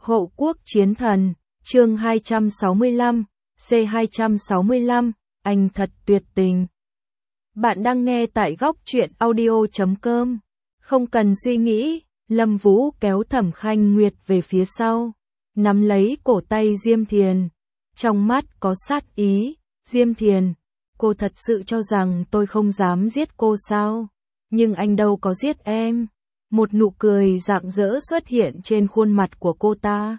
Hộ quốc chiến thần, chương 265, C265, anh thật tuyệt tình. Bạn đang nghe tại góc truyện audio.com. Không cần suy nghĩ, Lâm Vũ kéo Thẩm Khanh Nguyệt về phía sau, nắm lấy cổ tay Diêm Thiền. Trong mắt có sát ý, Diêm Thiền, cô thật sự cho rằng tôi không dám giết cô sao? Nhưng anh đâu có giết em. Một nụ cười rạng rỡ xuất hiện trên khuôn mặt của cô ta.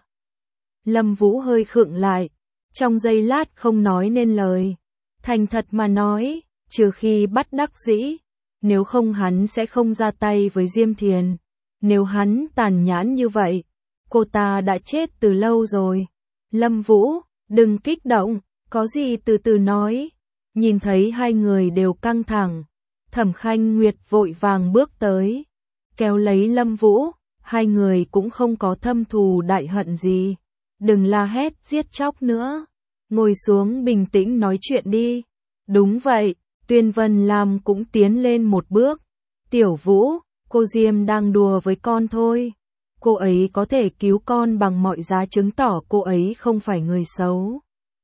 Lâm Vũ hơi khựng lại, trong giây lát không nói nên lời. Thành thật mà nói, trừ khi bắt đắc dĩ, nếu không hắn sẽ không ra tay với Diêm Thiền. Nếu hắn tàn nhẫn như vậy, cô ta đã chết từ lâu rồi. Lâm Vũ, đừng kích động, có gì từ từ nói. Nhìn thấy hai người đều căng thẳng, Thẩm Khanh Nguyệt vội vàng bước tới, kéo lấy Lâm Vũ, hai người cũng không có thâm thù đại hận gì. Đừng la hét giết chóc nữa, ngồi xuống bình tĩnh nói chuyện đi. Đúng vậy, Tuyên Vân Lam cũng tiến lên một bước. Tiểu Vũ, cô Diêm đang đùa với con thôi. Cô ấy có thể cứu con bằng mọi giá, chứng tỏ cô ấy không phải người xấu.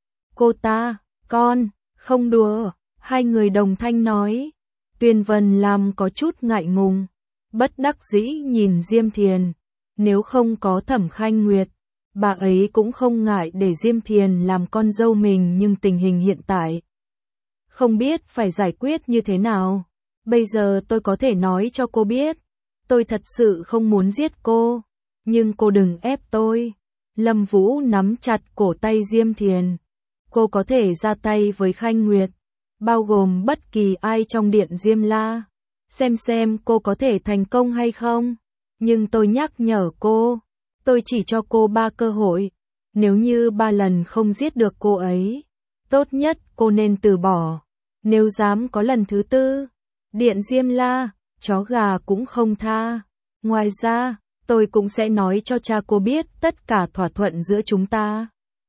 Cô ta, con, không đùa, hai người đồng thanh nói. Tuyên Vân Lam có chút ngại ngùng, bất đắc dĩ nhìn Diêm Thiền. Nếu không có Thẩm Khanh Nguyệt, bà ấy cũng không ngại để Diêm Thiền làm con dâu mình, nhưng tình hình hiện tại không biết phải giải quyết như thế nào. Bây giờ tôi có thể nói cho cô biết, tôi thật sự không muốn giết cô, nhưng cô đừng ép tôi. Lâm Vũ nắm chặt cổ tay Diêm Thiền. Cô có thể ra tay với Khanh Nguyệt, bao gồm bất kỳ ai trong điện Diêm La, xem cô có thể thành công hay không. Nhưng tôi nhắc nhở cô, tôi chỉ cho cô 3 cơ hội. Nếu như 3 lần không giết được cô ấy, tốt nhất cô nên từ bỏ. Nếu dám có lần thứ 4, điện Diêm La, chó gà cũng không tha. Ngoài ra, tôi cũng sẽ nói cho cha cô biết tất cả thỏa thuận giữa chúng ta.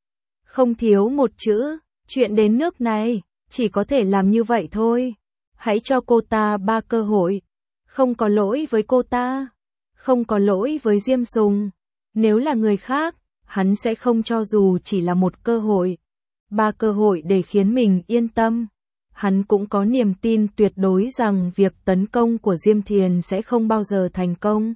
Không thiếu một chữ, chuyện đến nước này, chỉ có thể làm như vậy thôi. Hãy cho cô ta 3 cơ hội. Không có lỗi với cô ta, không có lỗi với Diêm Sùng. Nếu là người khác, hắn sẽ không cho dù chỉ là một cơ hội. 3 cơ hội để khiến mình yên tâm. Hắn cũng có niềm tin tuyệt đối rằng việc tấn công của Diêm Thiền sẽ không bao giờ thành công.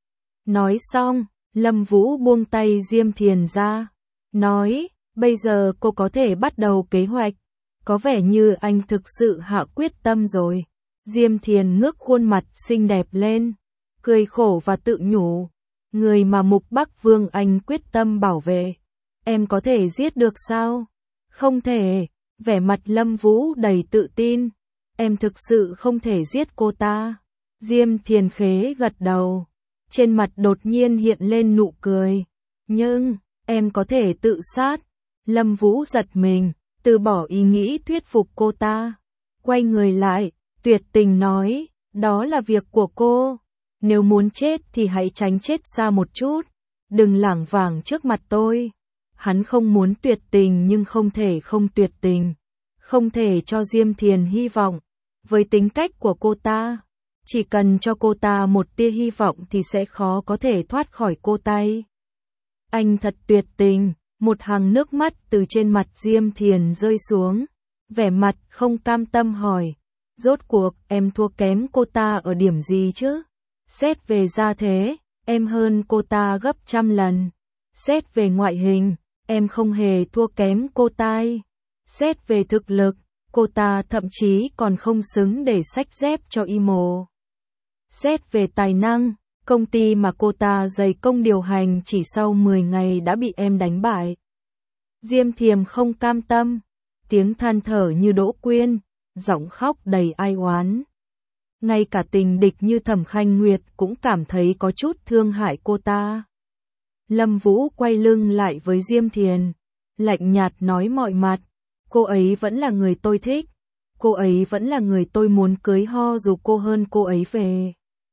Nói xong, Lâm Vũ buông tay Diêm Thiền ra, nói, bây giờ cô có thể bắt đầu kế hoạch. Có vẻ như anh thực sự hạ quyết tâm rồi. Diêm Thiền ngước khuôn mặt xinh đẹp lên, cười khổ và tự nhủ, người mà Mục Bắc Vương anh quyết tâm bảo vệ, em có thể giết được sao? Không thể. Vẻ mặt Lâm Vũ đầy tự tin, em thực sự không thể giết cô ta. Diêm Thiền khế gật đầu, trên mặt đột nhiên hiện lên nụ cười. Nhưng, em có thể tự sát. Lâm Vũ giật mình, từ bỏ ý nghĩ thuyết phục cô ta. Quay người lại, tuyệt tình nói, đó là việc của cô. Nếu muốn chết thì hãy tránh chết xa một chút. Đừng lảng vảng trước mặt tôi. Hắn không muốn tuyệt tình nhưng không thể không tuyệt tình. Không thể cho Diêm Thiền hy vọng. Với tính cách của cô ta, chỉ cần cho cô ta một tia hy vọng thì sẽ khó có thể thoát khỏi cô tay. Anh thật tuyệt tình. Một hàng nước mắt từ trên mặt Diêm Thiền rơi xuống. Vẻ mặt không cam tâm hỏi, rốt cuộc em thua kém cô ta ở điểm gì chứ? Xét về gia thế, em hơn cô ta gấp 100 lần. Xét về ngoại hình, em không hề thua kém cô ta. Xét về thực lực, cô ta thậm chí còn không xứng để xách dép cho Imo. Xét về tài năng, công ty mà cô ta dày công điều hành chỉ sau 10 ngày đã bị em đánh bại. Diêm Thiềm không cam tâm, tiếng than thở như Đỗ Quyên, giọng khóc đầy ai oán. Ngay cả tình địch như Thẩm Khanh Nguyệt cũng cảm thấy có chút thương hại cô ta. Lâm Vũ quay lưng lại với Diêm Thiền, lạnh nhạt nói mọi mặt, cô ấy vẫn là người tôi thích, cô ấy vẫn là người tôi muốn cưới ho dù cô hơn cô ấy về.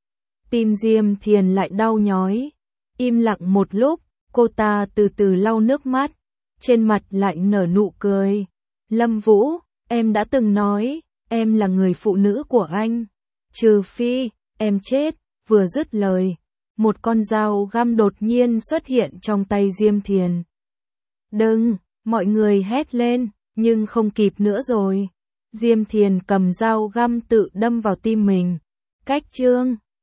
Tim Diêm Thiền lại đau nhói, im lặng một lúc, cô ta từ từ lau nước mắt, trên mặt lại nở nụ cười. Lâm Vũ, em đã từng nói, em là người phụ nữ của anh, trừ phi em chết. Vừa dứt lời, một con dao găm đột nhiên xuất hiện trong tay Diêm Thiền. Đừng, mọi người hét lên, nhưng không kịp nữa rồi. Diêm Thiền cầm dao găm tự đâm vào tim mình. Cách chương